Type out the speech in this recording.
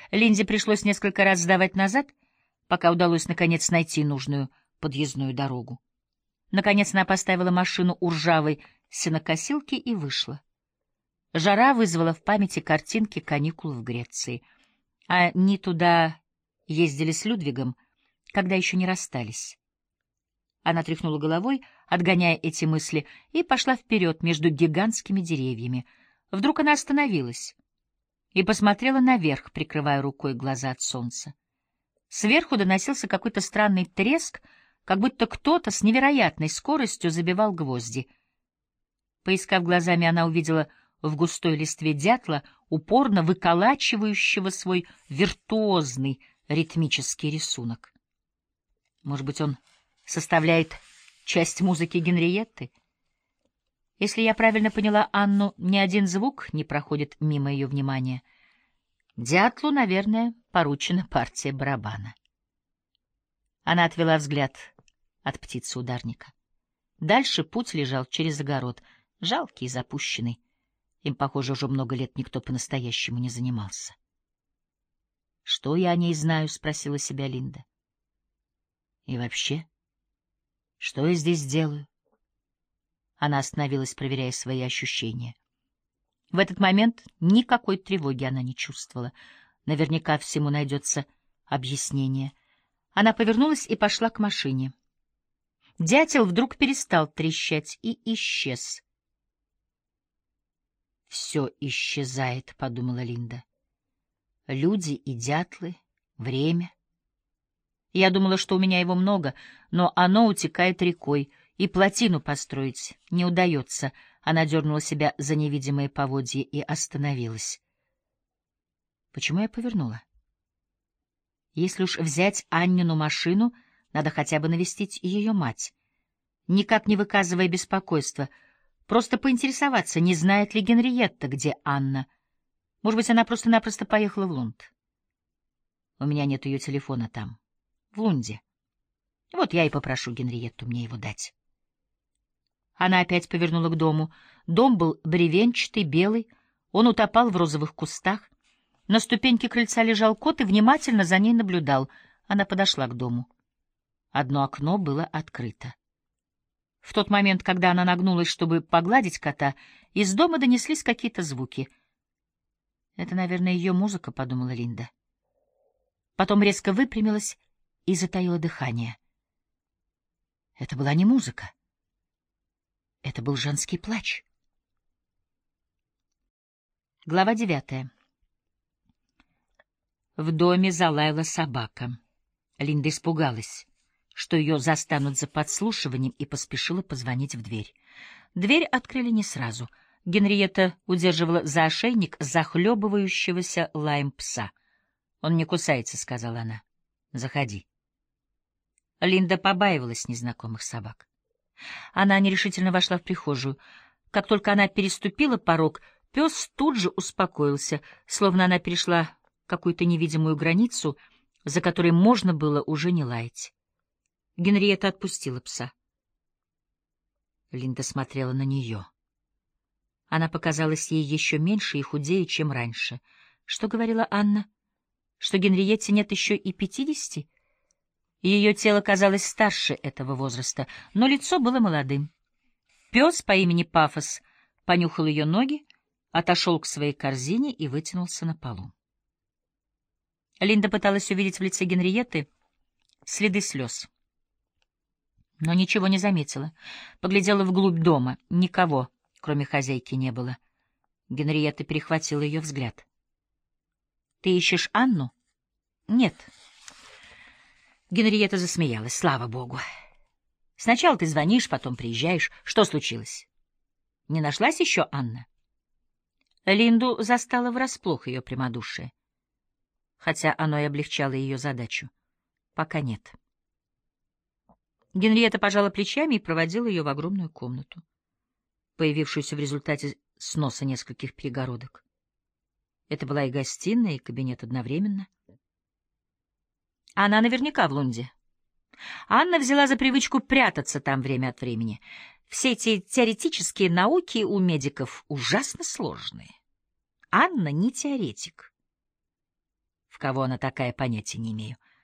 Линде пришлось несколько раз сдавать назад, пока удалось наконец найти нужную подъездную дорогу. Наконец она поставила машину у ржавой сенокосилки и вышла. Жара вызвала в памяти картинки каникул в Греции. Они туда ездили с Людвигом, когда еще не расстались. Она тряхнула головой, отгоняя эти мысли, и пошла вперед между гигантскими деревьями. Вдруг она остановилась и посмотрела наверх, прикрывая рукой глаза от солнца. Сверху доносился какой-то странный треск, как будто кто-то с невероятной скоростью забивал гвозди. Поискав глазами, она увидела в густой листве дятла, упорно выколачивающего свой виртуозный ритмический рисунок. Может быть, он составляет часть музыки Генриетты? Если я правильно поняла Анну, ни один звук не проходит мимо ее внимания. Дятлу, наверное, поручена партия барабана. Она отвела взгляд от птицы-ударника. Дальше путь лежал через огород, жалкий и запущенный. Им, похоже, уже много лет никто по-настоящему не занимался. «Что я о ней знаю?» — спросила себя Линда. «И вообще, что я здесь делаю?» Она остановилась, проверяя свои ощущения. В этот момент никакой тревоги она не чувствовала. Наверняка всему найдется объяснение. Она повернулась и пошла к машине. Дятел вдруг перестал трещать и исчез. «Все исчезает», — подумала Линда. «Люди и дятлы, время. Я думала, что у меня его много, но оно утекает рекой, и плотину построить не удается». Она дернула себя за невидимые поводья и остановилась. Почему я повернула? Если уж взять Аннину машину, надо хотя бы навестить ее мать. Никак не выказывая беспокойства, просто поинтересоваться, не знает ли Генриетта, где Анна. Может быть, она просто-напросто поехала в Лунд. У меня нет ее телефона там, в Лунде. Вот я и попрошу Генриетту мне его дать. Она опять повернула к дому. Дом был бревенчатый, белый, он утопал в розовых кустах. На ступеньке крыльца лежал кот и внимательно за ней наблюдал. Она подошла к дому. Одно окно было открыто. В тот момент, когда она нагнулась, чтобы погладить кота, из дома донеслись какие-то звуки. «Это, наверное, ее музыка», — подумала Линда. Потом резко выпрямилась и затаила дыхание. Это была не музыка. Это был женский плач. Глава 9. В доме залаяла собака. Линда испугалась, что ее застанут за подслушиванием, и поспешила позвонить в дверь. Дверь открыли не сразу. Генриетта удерживала за ошейник захлебывающегося лаем пса. «Он не кусается», — сказала она. «Заходи». Линда побаивалась незнакомых собак. Она нерешительно вошла в прихожую. Как только она переступила порог, пес тут же успокоился, словно она перешла какую-то невидимую границу, за которой можно было уже не лаять. Генриетта отпустила пса. Линда смотрела на нее. Она показалась ей еще меньше и худее, чем раньше. Что говорила Анна? Что Генриетте нет еще и 50? Ее тело казалось старше этого возраста, но лицо было молодым. Пес по имени Пафос понюхал ее ноги, отошел к своей корзине и вытянулся на полу. Линда пыталась увидеть в лице Генриетты следы слез, но ничего не заметила. Поглядела вглубь дома. Никого, кроме хозяйки, не было. Генриетта перехватила ее взгляд. — Ты ищешь Анну? — Нет. Генриетта засмеялась. — Слава богу. Сначала ты звонишь, потом приезжаешь. Что случилось? Не нашлась еще Анна? Линду застала врасплох ее прямодушие, хотя оно и облегчало ее задачу. Пока нет. Генриетта пожала плечами и проводила ее в огромную комнату, появившуюся в результате сноса нескольких перегородок. Это была и гостиная, и кабинет одновременно. Она наверняка в Лунде. Анна взяла за привычку прятаться там время от времени. Все эти теоретические науки у медиков ужасно сложные. Анна не теоретик. В В кого она такая, понятия не имею.